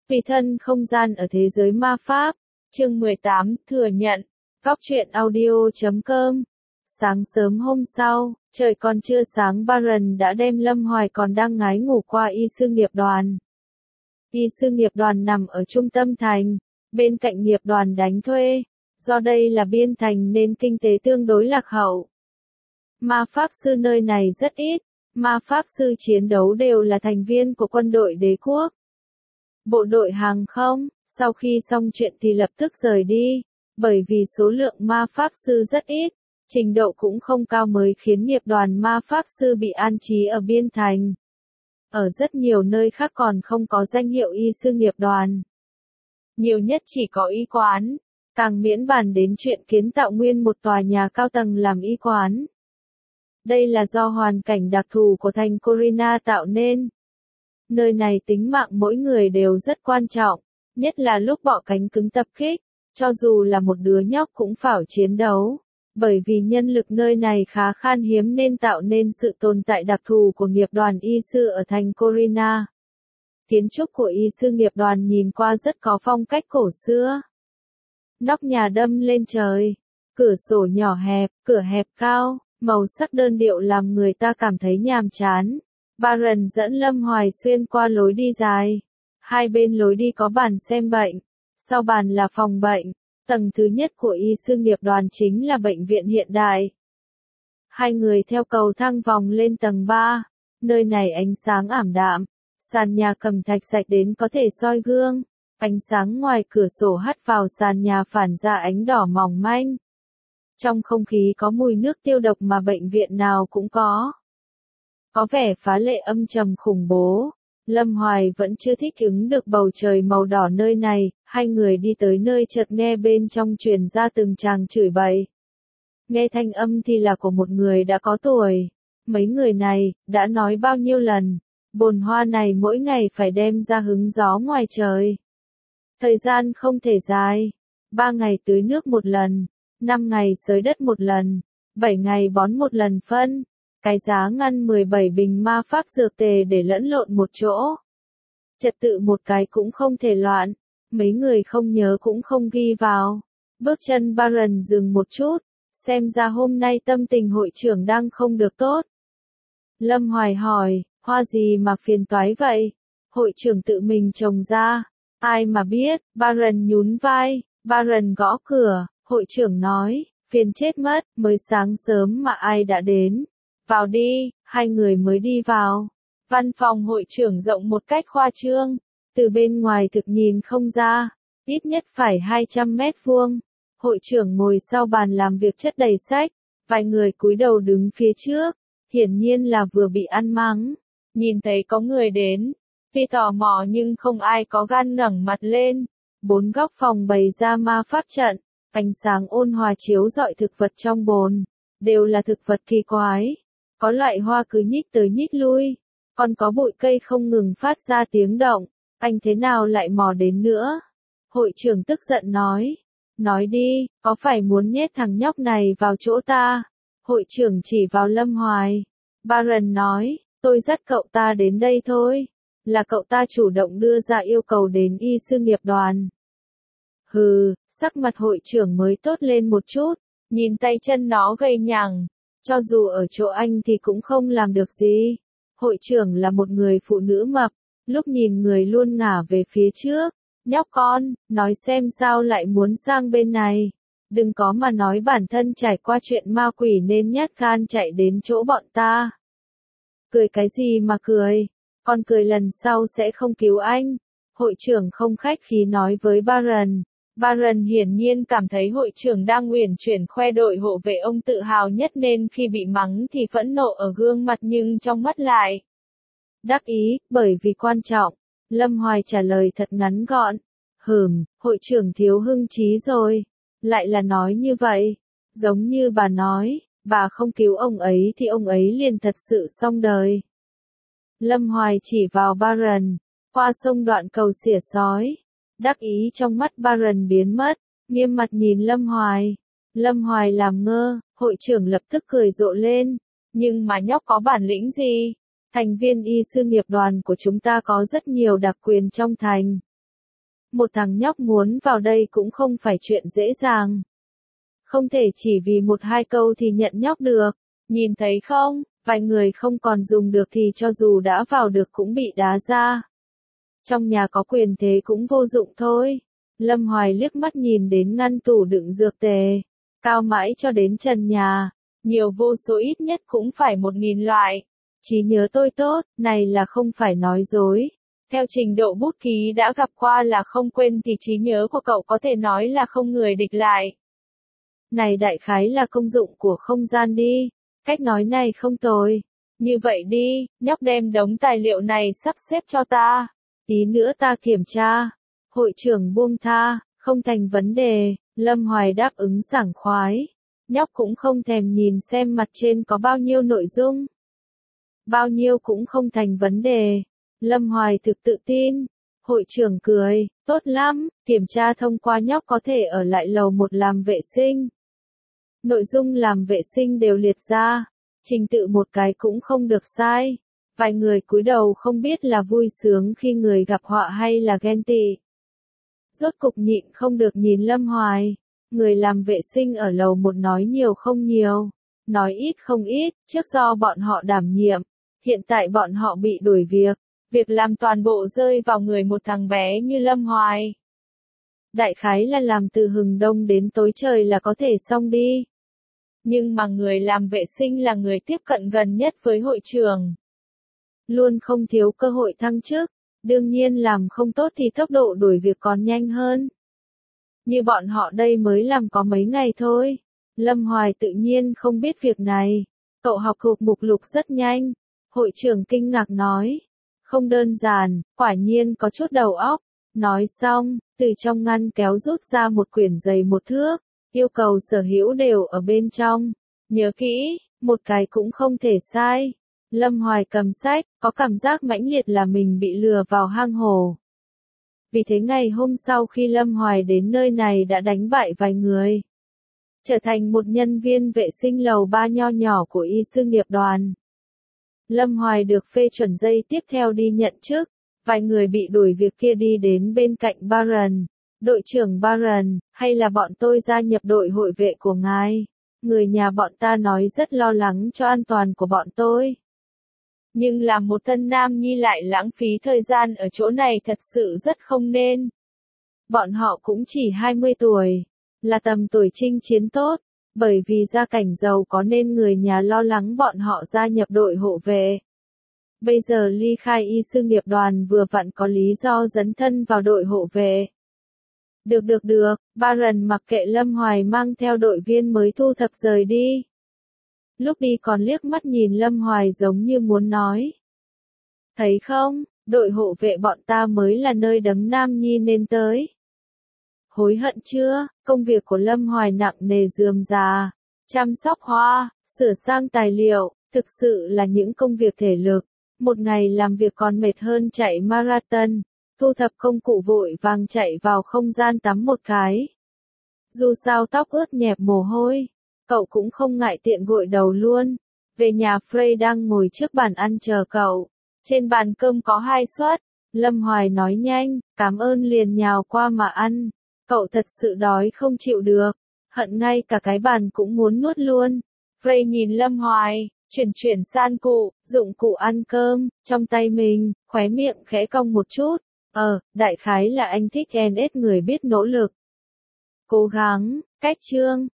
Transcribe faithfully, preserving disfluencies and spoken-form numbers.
Tùy thân không gian ở thế giới ma pháp. Chương mười tám, thừa nhận. Góc truyện audio chấm com. Sáng sớm hôm sau, trời còn chưa sáng Baron đã đem Lâm Hoài còn đang ngái ngủ qua y sư nghiệp đoàn. Y sư nghiệp đoàn nằm ở trung tâm thành, bên cạnh nghiệp đoàn đánh thuê. Do đây là biên thành nên kinh tế tương đối lạc hậu. Ma pháp sư nơi này rất ít, ma pháp sư chiến đấu đều là thành viên của quân đội đế quốc. Bộ đội hàng không, sau khi xong chuyện thì lập tức rời đi, bởi vì số lượng ma pháp sư rất ít, trình độ cũng không cao mới khiến nghiệp đoàn ma pháp sư bị an trí ở biên thành. Ở rất nhiều nơi khác còn không có danh hiệu y sư nghiệp đoàn. Nhiều nhất chỉ có y quán, càng miễn bàn đến chuyện kiến tạo nguyên một tòa nhà cao tầng làm y quán. Đây là do hoàn cảnh đặc thù của thành Corina tạo nên. Nơi này tính mạng mỗi người đều rất quan trọng, nhất là lúc bọ cánh cứng tập kích, cho dù là một đứa nhóc cũng phải chiến đấu. Bởi vì nhân lực nơi này khá khan hiếm nên tạo nên sự tồn tại đặc thù của nghiệp đoàn y sư ở thành Corina. Kiến trúc của y sư nghiệp đoàn nhìn qua rất có phong cách cổ xưa. Nóc nhà đâm lên trời, cửa sổ nhỏ hẹp, cửa hẹp cao, màu sắc đơn điệu làm người ta cảm thấy nhàm chán. Baron dẫn Lâm Hoài xuyên qua lối đi dài. Hai bên lối đi có bàn xem bệnh, sau bàn là phòng bệnh. Tầng thứ nhất của y sư nghiệp đoàn chính là bệnh viện hiện đại. Hai người theo cầu thang vòng lên tầng ba, nơi này ánh sáng ảm đạm, sàn nhà cẩm thạch sạch đến có thể soi gương, ánh sáng ngoài cửa sổ hắt vào sàn nhà phản ra ánh đỏ mỏng manh. Trong không khí có mùi nước tiêu độc mà bệnh viện nào cũng có. Có vẻ phá lệ âm trầm khủng bố. Lâm Hoài vẫn chưa thích ứng được bầu trời màu đỏ nơi này, hai người đi tới nơi chợt nghe bên trong truyền ra từng tràng chửi bậy. Nghe thanh âm thì là của một người đã có tuổi. Mấy người này, đã nói bao nhiêu lần, bồn hoa này mỗi ngày phải đem ra hứng gió ngoài trời. Thời gian không thể dài, ba ngày tưới nước một lần, năm ngày xới đất một lần, bảy ngày bón một lần phân. Cái giá ngăn mười bảy bình ma pháp dược tề để lẫn lộn một chỗ. Trật tự một cái cũng không thể loạn, mấy người không nhớ cũng không ghi vào. Bước chân Baron dừng một chút, xem ra hôm nay tâm tình hội trưởng đang không được tốt. Lâm Hoài hỏi, hoa gì mà phiền toái vậy? Hội trưởng tự mình trồng ra, ai mà biết? Baron nhún vai, Baron gõ cửa, hội trưởng nói, phiền chết mất, mới sáng sớm mà ai đã đến. Vào đi, hai người mới đi vào. Văn phòng hội trưởng rộng một cách khoa trương, từ bên ngoài thực nhìn không ra, ít nhất phải hai trăm mét vuông. Hội trưởng ngồi sau bàn làm việc chất đầy sách, vài người cúi đầu đứng phía trước, hiển nhiên là vừa bị ăn mắng. Nhìn thấy có người đến, tuy tò mò nhưng không ai có gan ngẩng mặt lên. Bốn góc phòng bày ra ma pháp trận, ánh sáng ôn hòa chiếu rọi thực vật trong bồn, đều là thực vật kỳ quái. Có loại hoa cứ nhích tới nhích lui, còn có bụi cây không ngừng phát ra tiếng động, anh thế nào lại mò đến nữa? Hội trưởng tức giận nói, nói đi, có phải muốn nhét thằng nhóc này vào chỗ ta? Hội trưởng chỉ vào Lâm Hoài. Baron nói, tôi dắt cậu ta đến đây thôi, là cậu ta chủ động đưa ra yêu cầu đến y sư nghiệp đoàn. Hừ, sắc mặt hội trưởng mới tốt lên một chút, nhìn tay chân nó gầy nhằng. Cho dù ở chỗ anh thì cũng không làm được gì. Hội trưởng là một người phụ nữ mập, lúc nhìn người luôn ngả về phía trước. Nhóc con, nói xem sao lại muốn sang bên này. Đừng có mà nói bản thân trải qua chuyện ma quỷ nên nhát gan chạy đến chỗ bọn ta. Cười cái gì mà cười, con cười lần sau sẽ không cứu anh. Hội trưởng không khách khí nói với Baron. Baron hiển nhiên cảm thấy hội trưởng đang uyển chuyển khoe đội hộ vệ ông tự hào nhất nên khi bị mắng thì phẫn nộ ở gương mặt nhưng trong mắt lại đắc ý, bởi vì quan trọng. Lâm Hoài trả lời thật ngắn gọn. Hừm, hội trưởng thiếu hưng trí rồi. Lại là nói như vậy. Giống như bà nói, bà không cứu ông ấy thì ông ấy liền thật sự xong đời. Lâm Hoài chỉ vào Baron, qua sông đoạn cầu xỉa sói. Đắc ý trong mắt Baron biến mất, nghiêm mặt nhìn Lâm Hoài. Lâm Hoài làm ngơ, hội trưởng lập tức cười rộ lên. Nhưng mà nhóc có bản lĩnh gì? Thành viên y sư nghiệp đoàn của chúng ta có rất nhiều đặc quyền trong thành. một thằng nhóc muốn vào đây cũng không phải chuyện dễ dàng. Không thể chỉ vì một hai câu thì nhận nhóc được, nhìn thấy không, vài người không còn dùng được thì cho dù đã vào được cũng bị đá ra. Trong nhà có quyền thế cũng vô dụng thôi. Lâm Hoài liếc mắt nhìn đến ngăn tủ đựng dược tề, cao mãi cho đến trần nhà, nhiều vô số ít nhất cũng phải một nghìn loại. Trí nhớ tôi tốt, này là không phải nói dối. Theo trình độ bút ký đã gặp qua là không quên thì trí nhớ của cậu có thể nói là không người địch lại. Này đại khái là công dụng của không gian đi, cách nói này không tồi. Như vậy đi, nhóc đem đống tài liệu này sắp xếp cho ta, tí nữa ta kiểm tra. Hội trưởng buông tha, không thành vấn đề, Lâm Hoài đáp ứng sảng khoái. Nhóc cũng không thèm nhìn xem mặt trên có bao nhiêu nội dung. Bao nhiêu cũng không thành vấn đề. Lâm Hoài thực tự tin. Hội trưởng cười, tốt lắm, kiểm tra thông qua nhóc có thể ở lại lầu một làm vệ sinh. Nội dung làm vệ sinh đều liệt ra, trình tự một cái cũng không được sai. Vài người cúi đầu không biết là vui sướng khi người gặp họa hay là ghen tị. Rốt cục nhịn không được nhìn Lâm Hoài. Người làm vệ sinh ở lầu một nói nhiều không nhiều, nói ít không ít, trước do bọn họ đảm nhiệm, hiện tại bọn họ bị đuổi việc, việc làm toàn bộ rơi vào người một thằng bé như Lâm Hoài. Đại khái là làm từ hừng đông đến tối trời là có thể xong đi. Nhưng mà người làm vệ sinh là người tiếp cận gần nhất với hội trưởng. Luôn không thiếu cơ hội thăng chức, đương nhiên làm không tốt thì tốc độ đuổi việc còn nhanh hơn. Như bọn họ đây mới làm có mấy ngày thôi. Lâm Hoài tự nhiên không biết việc này. Cậu học thuộc mục lục rất nhanh. Hội trưởng kinh ngạc nói. Không đơn giản, quả nhiên có chút đầu óc. Nói xong, từ trong ngăn kéo rút ra một quyển dày một thước. Yêu cầu sở hữu đều ở bên trong. Nhớ kỹ, một cái cũng không thể sai. Lâm Hoài cầm sách, có cảm giác mãnh liệt là mình bị lừa vào hang hổ. Vì thế ngày hôm sau khi Lâm Hoài đến nơi này đã đánh bại vài người. Trở thành một nhân viên vệ sinh lầu ba nho nhỏ của y sư nghiệp đoàn. Lâm Hoài được phê chuẩn giây tiếp theo đi nhận chức. Vài người bị đuổi việc kia đi đến bên cạnh Baron. Đội trưởng Baron, hay là bọn tôi gia nhập đội hội vệ của ngài? Người nhà bọn ta nói rất lo lắng cho an toàn của bọn tôi. Nhưng làm một tân nam nhi lại lãng phí thời gian ở chỗ này thật sự rất không nên. Bọn họ cũng chỉ hai mươi tuổi, là tầm tuổi chinh chiến tốt, bởi vì gia cảnh giàu có nên người nhà lo lắng bọn họ gia nhập đội hộ vệ. Bây giờ ly khai y sư nghiệp đoàn vừa vặn có lý do dấn thân vào đội hộ vệ. Được được được, Baron mặc kệ Lâm Hoài mang theo đội viên mới thu thập rời đi. Lúc đi còn liếc mắt nhìn Lâm Hoài giống như muốn nói. Thấy không, đội hộ vệ bọn ta mới là nơi đấng nam nhi nên tới. Hối hận chưa, công việc của Lâm Hoài nặng nề rườm rà, chăm sóc hoa, sửa sang tài liệu, thực sự là những công việc thể lực. Một ngày làm việc còn mệt hơn chạy marathon, thu thập công cụ vội vàng chạy vào không gian tắm một cái. Dù sao tóc ướt nhẹp mồ hôi. Cậu cũng không ngại tiện gội đầu luôn. Về nhà Frey đang ngồi trước bàn ăn chờ cậu. Trên bàn cơm có hai suất. Lâm Hoài nói nhanh, cảm ơn liền nhào qua mà ăn. Cậu thật sự đói không chịu được. Hận ngay cả cái bàn cũng muốn nuốt luôn. Frey nhìn Lâm Hoài, chuyển chuyển san cụ, dụng cụ ăn cơm, trong tay mình, khóe miệng khẽ cong một chút. Ờ, đại khái là anh thích en ét người biết nỗ lực. Cố gắng, cách chương.